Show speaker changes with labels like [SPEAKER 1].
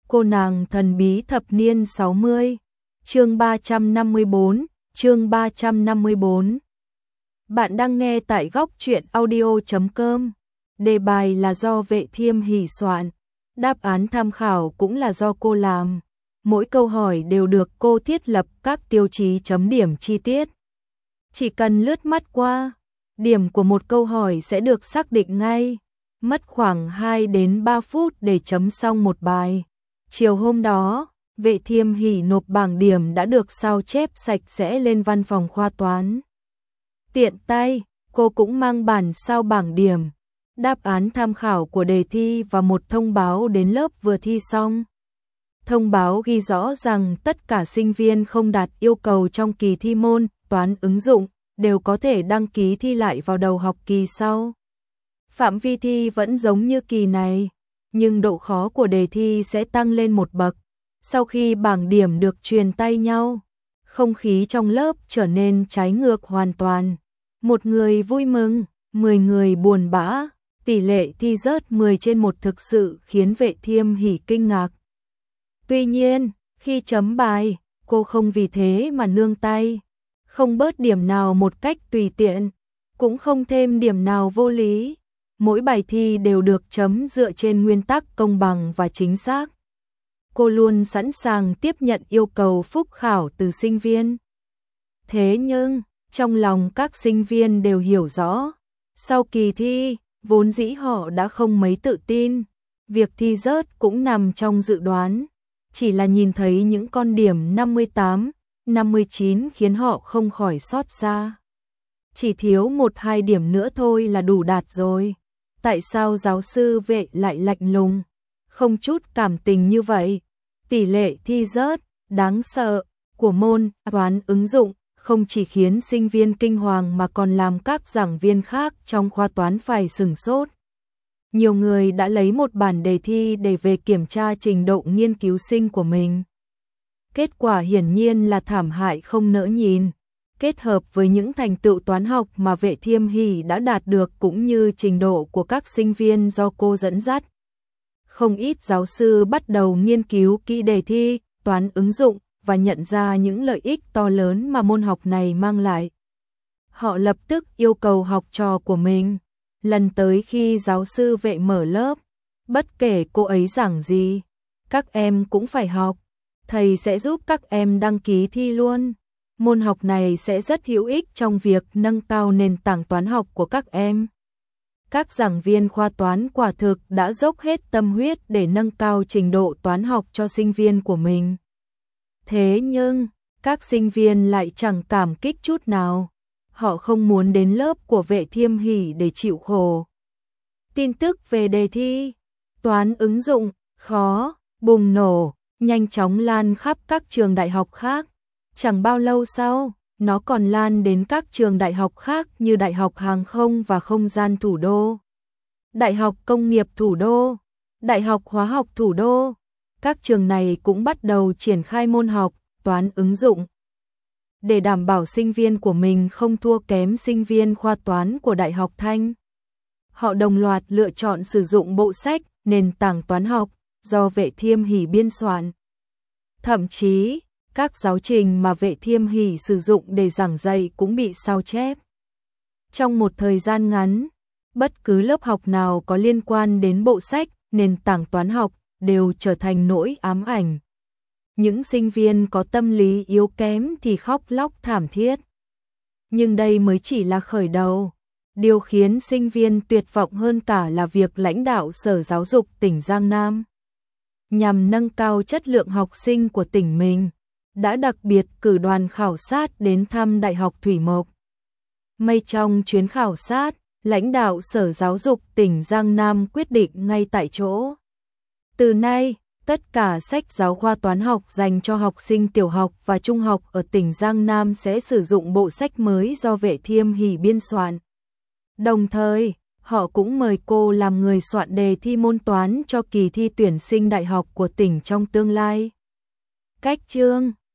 [SPEAKER 1] Cô nàng thần bí thập niên 60, chương 354, chương 354. Bạn đang nghe tại góc truyện audio.com. Đề bài là do Vệ Thiêm Hỷ soạn, đáp án tham khảo cũng là do cô làm. Mỗi câu hỏi đều được cô thiết lập các tiêu chí chấm điểm chi tiết. Chỉ cần lướt mắt qua, điểm của một câu hỏi sẽ được xác định ngay. Mất khoảng 2 đến 3 phút để chấm xong một bài. Chiều hôm đó, Vệ Thiêm Hỷ nộp bảng điểm đã được sao chép sạch sẽ lên văn phòng khoa toán. Tiện tay, cô cũng mang bản sao bảng điểm, đáp án tham khảo của đề thi và một thông báo đến lớp vừa thi xong. Thông báo ghi rõ rằng tất cả sinh viên không đạt yêu cầu trong kỳ thi môn toán ứng dụng đều có thể đăng ký thi lại vào đầu học kỳ sau. Phạm vi thi vẫn giống như kỳ này, nhưng độ khó của đề thi sẽ tăng lên một bậc. Sau khi bảng điểm được truyền tay nhau, không khí trong lớp trở nên trái ngược hoàn toàn. Một người vui mừng, 10 người buồn bã, tỷ lệ thi rớt 10 trên 1 thực sự khiến Vệ Thiêm Hỷ kinh ngạc. Tuy nhiên, khi chấm bài, cô không vì thế mà nương tay, không bớt điểm nào một cách tùy tiện, cũng không thêm điểm nào vô lý. Mỗi bài thi đều được chấm dựa trên nguyên tắc công bằng và chính xác. Cô luôn sẵn sàng tiếp nhận yêu cầu phúc khảo từ sinh viên. Thế nhưng, trong lòng các sinh viên đều hiểu rõ, sau kỳ thi, vốn dĩ họ đã không mấy tự tin. Việc thi rớt cũng nằm trong dự đoán, chỉ là nhìn thấy những con điểm 58, 59 khiến họ không khỏi xót xa. Chỉ thiếu 1-2 điểm nữa thôi là đủ đạt rồi. Tại sao giáo sư Vệ lại lạnh lùng, không chút cảm tình như vậy? Tỷ lệ thi rớt đáng sợ của môn toán ứng dụng không chỉ khiến sinh viên kinh hoàng mà còn làm các giảng viên khác trong khoa toán phải sửng sốt. Nhiều người đã lấy một bản đề thi để về kiểm tra trình độ nghiên cứu sinh của mình. Kết quả hiển nhiên là thảm hại không nỡ nhìn. Kết hợp với những thành tựu toán học mà Vệ Thiêm Hỷ đã đạt được cũng như trình độ của các sinh viên do cô dẫn dắt. Không ít giáo sư bắt đầu nghiên cứu kỹ đề thi, toán ứng dụng và nhận ra những lợi ích to lớn mà môn học này mang lại. Họ lập tức yêu cầu học trò của mình, lần tới khi giáo sư Vệ mở lớp, bất kể cô ấy giảng gì, các em cũng phải học. Thầy sẽ giúp các em đăng ký thi luôn. Môn học này sẽ rất hữu ích trong việc nâng cao nền tảng toán học của các em. Các giảng viên khoa toán quả thực đã dốc hết tâm huyết để nâng cao trình độ toán học cho sinh viên của mình. Thế nhưng, các sinh viên lại chẳng cảm kích chút nào. Họ không muốn đến lớp của Vệ Thiêm Hỷ để chịu khổ. Tin tức về đề thi toán ứng dụng khó bùng nổ, nhanh chóng lan khắp các trường đại học khác. Chẳng bao lâu sau, nó còn lan đến các trường đại học khác như Đại học Hàng không và Không gian Thủ đô, Đại học Công nghiệp Thủ đô, Đại học Hóa học Thủ đô. Các trường này cũng bắt đầu triển khai môn học toán ứng dụng. Để đảm bảo sinh viên của mình không thua kém sinh viên khoa toán của Đại học Thanh, họ đồng loạt lựa chọn sử dụng bộ sách nền tảng toán học do Vệ Thiêm Hỷ biên soạn. Thậm chí, các giáo trình mà Vệ Thiêm Hỷ sử dụng để giảng dạy cũng bị sao chép. Trong một thời gian ngắn, bất cứ lớp học nào có liên quan đến bộ sách nền tảng toán học đều trở thành nỗi ám ảnh. Những sinh viên có tâm lý yếu kém thì khóc lóc thảm thiết. Nhưng đây mới chỉ là khởi đầu. Điều khiến sinh viên tuyệt vọng hơn cả là việc lãnh đạo Sở Giáo dục tỉnh Giang Nam, nhằm nâng cao chất lượng học sinh của tỉnh mình, đã đặc biệt cử đoàn khảo sát đến thăm Đại học Thủy Mộc. May trong chuyến khảo sát, lãnh đạo Sở Giáo dục tỉnh Giang Nam quyết định ngay tại chỗ. Từ nay, tất cả sách giáo khoa toán học dành cho học sinh tiểu học và trung học ở tỉnh Giang Nam sẽ sử dụng bộ sách mới do Vệ Thiêm Hỷ biên soạn. Đồng thời, họ cũng mời cô làm người soạn đề thi môn toán cho kỳ thi tuyển sinh đại học của tỉnh trong tương lai. Cách chương